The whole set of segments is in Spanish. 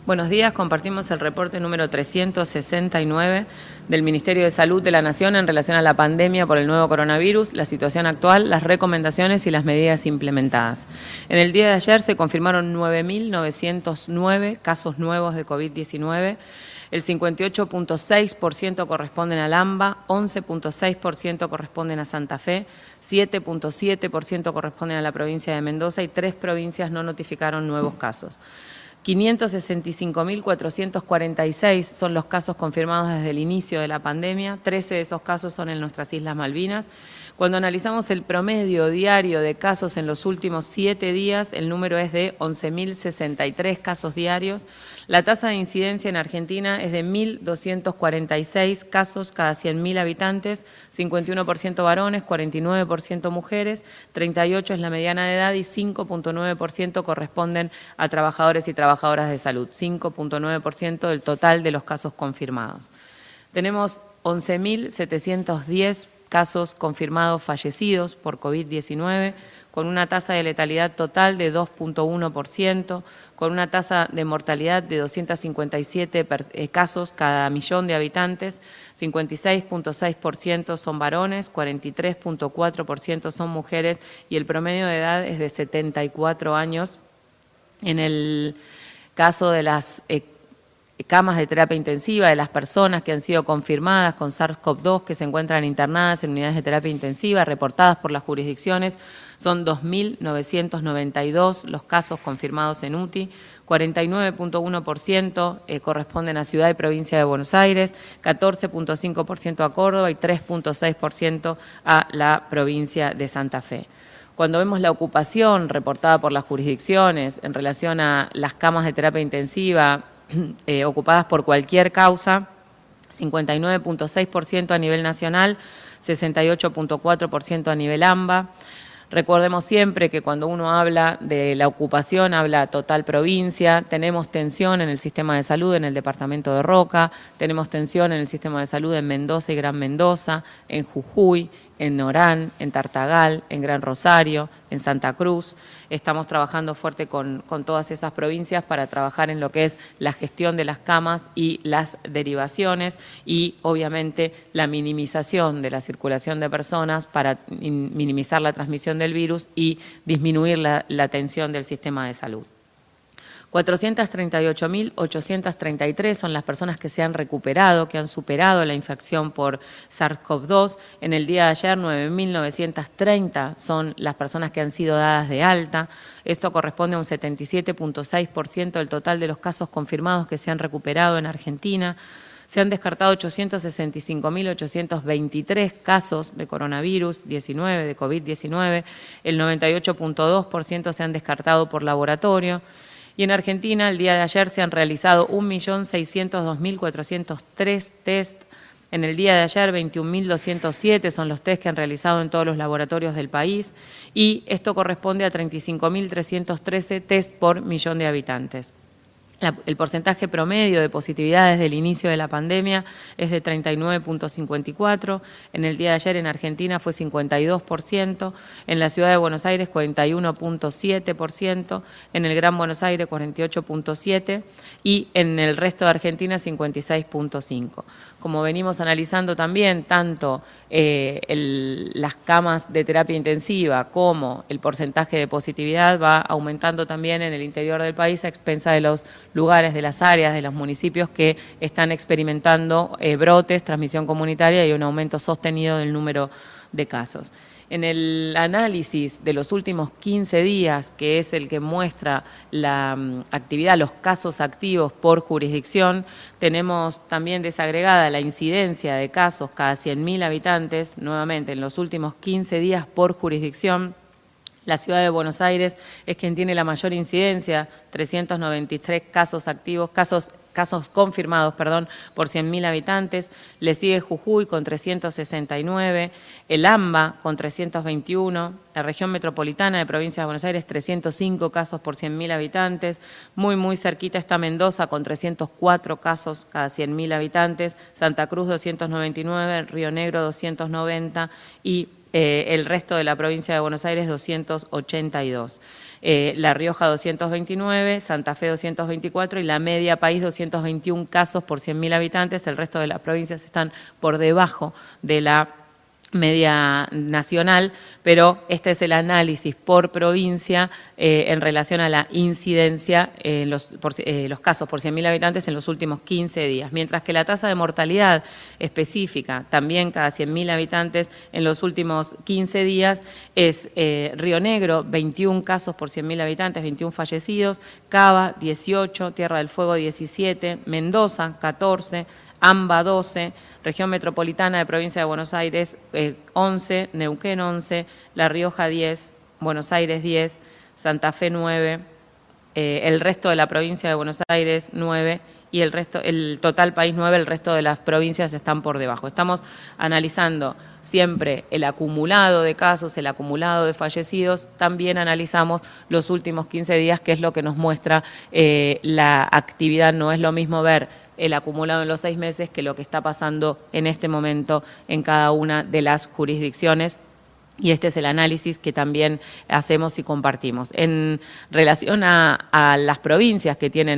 Buenos días, compartimos el reporte número 369 del Ministerio de Salud de la Nación en relación a la pandemia por el nuevo coronavirus, la situación actual, las recomendaciones y las medidas implementadas. En el día de ayer se confirmaron 9.909 casos nuevos de COVID-19, el 58.6% corresponden al AMBA, 11.6% corresponden a Santa Fe, 7.7% corresponden a la provincia de Mendoza y 3 provincias no notificaron nuevos casos. 565.446 son los casos confirmados desde el inicio de la pandemia, 13 de esos casos son en nuestras Islas Malvinas. Cuando analizamos el promedio diario de casos en los últimos 7 días, el número es de 11.063 casos diarios. La tasa de incidencia en Argentina es de 1.246 casos cada 100.000 habitantes, 51% varones, 49% mujeres, 38% es la mediana de edad y 5.9% corresponden a trabajadores y trabajadoras de salud, 5.9% del total de los casos confirmados. Tenemos 11.710 casos confirmados fallecidos por COVID-19, con una tasa de letalidad total de 2.1%, con una tasa de mortalidad de 257 casos cada millón de habitantes, 56.6% son varones, 43.4% son mujeres y el promedio de edad es de 74 años. En el caso de las camas de terapia intensiva, de las personas que han sido confirmadas con SARS-CoV-2 que se encuentran internadas en unidades de terapia intensiva, reportadas por las jurisdicciones, son 2.992 los casos confirmados en UTI, 49.1% corresponden a Ciudad y Provincia de Buenos Aires, 14.5% a Córdoba y 3.6% a la provincia de Santa Fe. Cuando vemos la ocupación reportada por las jurisdicciones en relación a las camas de terapia intensiva ocupadas por cualquier causa, 59.6% a nivel nacional, 68.4% a nivel AMBA. Recordemos siempre que cuando uno habla de la ocupación, habla total provincia, tenemos tensión en el sistema de salud en el departamento de Roca, tenemos tensión en el sistema de salud en Mendoza y Gran Mendoza, en Jujuy, en Orán, en Tartagal, en Gran Rosario, en Santa Cruz. Estamos trabajando fuerte con todas esas provincias para trabajar en lo que es la gestión de las camas y las derivaciones y obviamente la minimización de la circulación de personas para minimizar la transmisión del virus y disminuir la tensión del sistema de salud. 438.833 son las personas que se han recuperado, que han superado la infección por SARS-CoV-2. En el día de ayer, 9.930 son las personas que han sido dadas de alta. Esto corresponde a un 77.6% del total de los casos confirmados que se han recuperado en Argentina. Se han descartado 865.823 casos de coronavirus 19, de COVID-19. El 98.2% se han descartado por laboratorio. Y en Argentina, el día de ayer se han realizado 1.602.403 test. En el día de ayer, 21.207 son los test que han realizado en todos los laboratorios del país. Y esto corresponde a 35.313 test por millón de habitantes. El porcentaje promedio de positividad desde el inicio de la pandemia es de 39.54%, en el día de ayer en Argentina fue 52%, en la Ciudad de Buenos Aires 41.7%, en el Gran Buenos Aires 48.7% y en el resto de Argentina 56.5%. Como venimos analizando también, tanto las camas de terapia intensiva como el porcentaje de positividad va aumentando también en el interior del país a expensa de los lugares, de las áreas, de los municipios que están experimentando brotes, transmisión comunitaria y un aumento sostenido del número de casos. En el análisis de los últimos 15 días, que es el que muestra la actividad, los casos activos por jurisdicción, tenemos también desagregada la incidencia de casos cada 100.000 habitantes, nuevamente en los últimos 15 días por jurisdicción. La Ciudad de Buenos Aires es quien tiene la mayor incidencia, 393 casos activos, casos confirmados, perdón, por 100.000 habitantes. Le sigue Jujuy con 369, el AMBA con 321, la región metropolitana de Provincia de Buenos Aires 305 casos por 100.000 habitantes. Muy cerquita está Mendoza con 304 casos cada 100.000 habitantes, Santa Cruz 299, Río Negro 290 y el resto de la provincia de Buenos Aires 282. La Rioja 229, Santa Fe 224 y la media país 221 casos por 100.000 habitantes. El resto de las provincias están por debajo de la media nacional, pero este es el análisis por provincia en relación a la incidencia, los casos por 100.000 habitantes en los últimos 15 días, mientras que la tasa de mortalidad específica, también cada 100.000 habitantes en los últimos 15 días, es Río Negro, 21 casos por 100.000 habitantes, 21 fallecidos, Cava, 18, Tierra del Fuego, 17, Mendoza, 14, AMBA 12, Región Metropolitana de Provincia de Buenos Aires 11, Neuquén 11, La Rioja 10, Buenos Aires 10, Santa Fe 9, el resto de la provincia de Buenos Aires 9 y el total país 9, el resto de las provincias están por debajo. Estamos analizando siempre el acumulado de casos, el acumulado de fallecidos, también analizamos los últimos 15 días, que es lo que nos muestra la actividad. No es lo mismo ver el acumulado en los 6 meses que lo que está pasando en este momento en cada una de las jurisdicciones. Y este es el análisis que también hacemos y compartimos. En relación a las provincias que tienen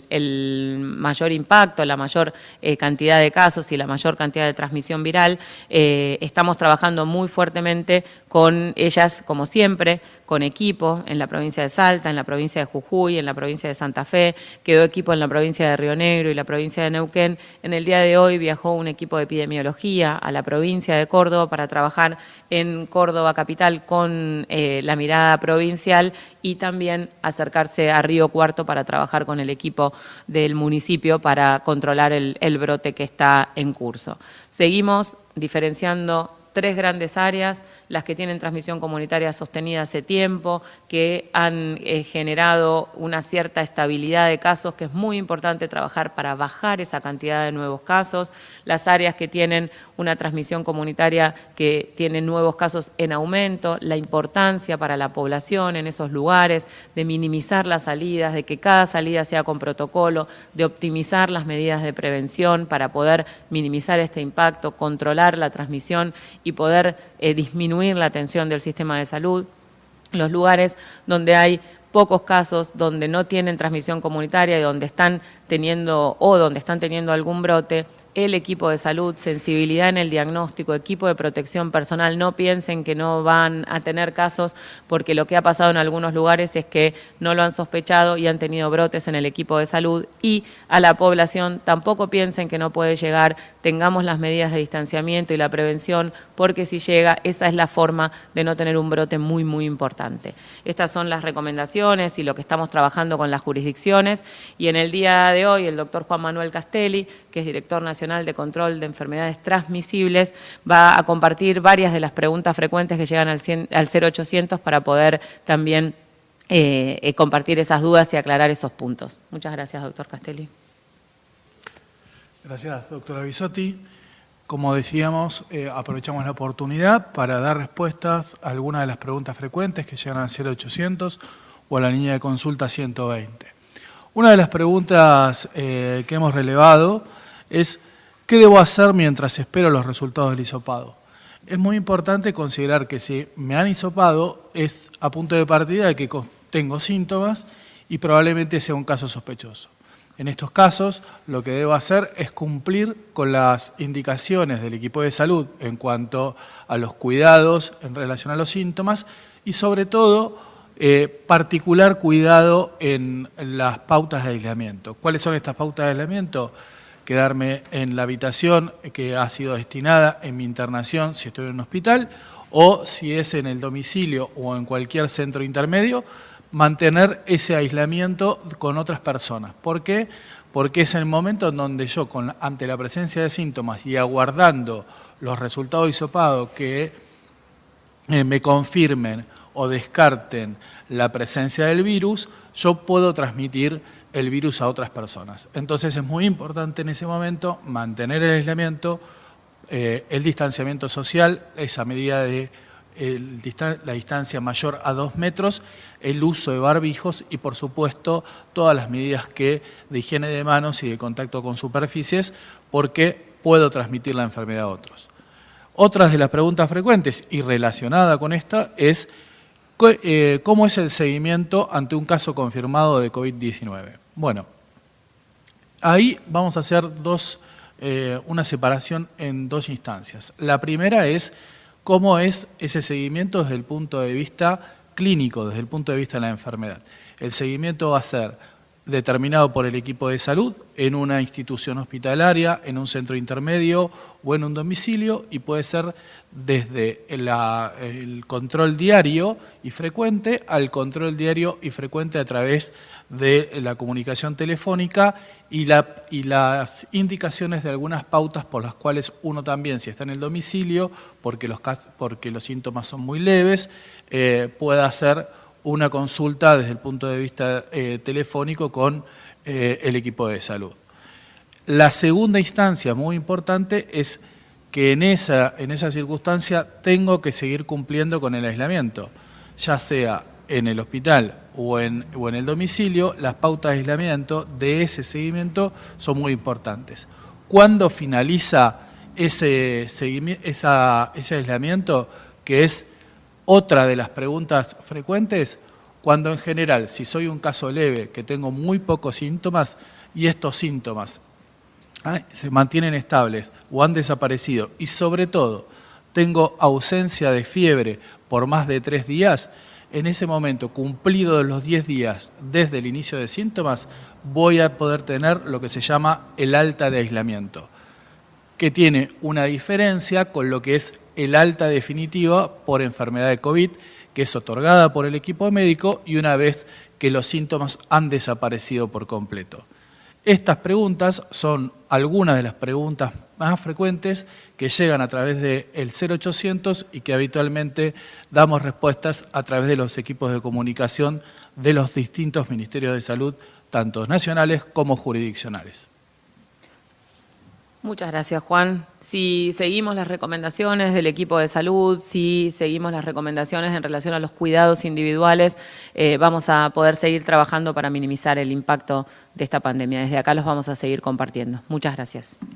el mayor impacto, la mayor cantidad de casos y la mayor cantidad de transmisión viral, estamos trabajando muy fuertemente con ellas, como siempre, con equipo en la provincia de Salta, en la provincia de Jujuy, en la provincia de Santa Fe, quedó equipo en la provincia de Río Negro y la provincia de Neuquén. En el día de hoy viajó un equipo de epidemiología a la provincia de Córdoba para trabajar en Córdoba capital con la mirada provincial y también acercarse a Río Cuarto para trabajar con el equipo del municipio para controlar el brote que está en curso. Seguimos diferenciando 3 grandes áreas, las que tienen transmisión comunitaria sostenida hace tiempo, que han generado una cierta estabilidad de casos, que es muy importante trabajar para bajar esa cantidad de nuevos casos, las áreas que tienen una transmisión comunitaria que tienen nuevos casos en aumento, la importancia para la población en esos lugares, de minimizar las salidas, de que cada salida sea con protocolo, de optimizar las medidas de prevención para poder minimizar este impacto, controlar la transmisión y poder disminuir la tensión del sistema de salud. Los lugares donde hay pocos casos, donde no tienen transmisión comunitaria y donde están teniendo algún brote, el equipo de salud, sensibilidad en el diagnóstico, equipo de protección personal, no piensen que no van a tener casos, porque lo que ha pasado en algunos lugares es que no lo han sospechado y han tenido brotes en el equipo de salud, y a la población tampoco piensen que no puede llegar, tengamos las medidas de distanciamiento y la prevención, porque si llega, esa es la forma de no tener un brote muy, muy importante. Estas son las recomendaciones y lo que estamos trabajando con las jurisdicciones, y en el día de hoy el doctor Juan Manuel Castelli, que es director nacional de Control de Enfermedades Transmisibles, va a compartir varias de las preguntas frecuentes que llegan al 0800 para poder también compartir esas dudas y aclarar esos puntos. Muchas gracias, doctor Castelli. Gracias, doctora Bisotti. Como decíamos, aprovechamos la oportunidad para dar respuestas a algunas de las preguntas frecuentes que llegan al 0800 o a la línea de consulta 120. Una de las preguntas que hemos relevado es: ¿qué debo hacer mientras espero los resultados del hisopado? Es muy importante considerar que si me han hisopado es a punto de partida de que tengo síntomas y probablemente sea un caso sospechoso. En estos casos, lo que debo hacer es cumplir con las indicaciones del equipo de salud en cuanto a los cuidados en relación a los síntomas y, sobre todo, particular cuidado en las pautas de aislamiento. ¿Cuáles son estas pautas de aislamiento? Quedarme en la habitación que ha sido destinada en mi internación si estoy en un hospital, o si es en el domicilio o en cualquier centro intermedio, mantener ese aislamiento con otras personas. ¿Por qué? Porque es el momento en donde yo, ante la presencia de síntomas y aguardando los resultados de hisopado que me confirmen o descarten la presencia del virus, yo puedo transmitir el virus a otras personas. Entonces es muy importante en ese momento mantener el aislamiento, el distanciamiento social, esa medida de la distancia mayor a 2 metros, el uso de barbijos y, por supuesto, todas las medidas de higiene de manos y de contacto con superficies, porque puedo transmitir la enfermedad a otros. Otras de las preguntas frecuentes y relacionada con esta es ¿cómo es el seguimiento ante un caso confirmado de COVID-19? Bueno, ahí vamos a hacer una separación en dos instancias. La primera es cómo es ese seguimiento desde el punto de vista clínico, desde el punto de vista de la enfermedad. El seguimiento va a ser determinado por el equipo de salud en una institución hospitalaria, en un centro intermedio o en un domicilio, y puede ser desde el control diario y frecuente al control diario y frecuente a través de la comunicación telefónica y las indicaciones de algunas pautas por las cuales uno también, si está en el domicilio, porque los síntomas son muy leves, pueda hacer una consulta desde el punto de vista telefónico con el equipo de salud. La segunda instancia muy importante es que en esa circunstancia tengo que seguir cumpliendo con el aislamiento, ya sea en el hospital o en el domicilio. Las pautas de aislamiento de ese seguimiento son muy importantes. ¿Cuándo finaliza ese aislamiento, que es otra de las preguntas frecuentes? Cuando en general, si soy un caso leve, que tengo muy pocos síntomas y estos síntomas se mantienen estables o han desaparecido, y sobre todo tengo ausencia de fiebre por más de 3 días, en ese momento, cumplido los 10 días desde el inicio de síntomas, voy a poder tener lo que se llama el alta de aislamiento, que tiene una diferencia con lo que es el alta definitiva por enfermedad de COVID, que es otorgada por el equipo médico y una vez que los síntomas han desaparecido por completo. Estas preguntas son algunas de las preguntas más frecuentes que llegan a través del 0800 y que habitualmente damos respuestas a través de los equipos de comunicación de los distintos ministerios de salud, tanto nacionales como jurisdiccionales. Muchas gracias, Juan. Si seguimos las recomendaciones del equipo de salud, si seguimos las recomendaciones en relación a los cuidados individuales, vamos a poder seguir trabajando para minimizar el impacto de esta pandemia. Desde acá los vamos a seguir compartiendo. Muchas gracias.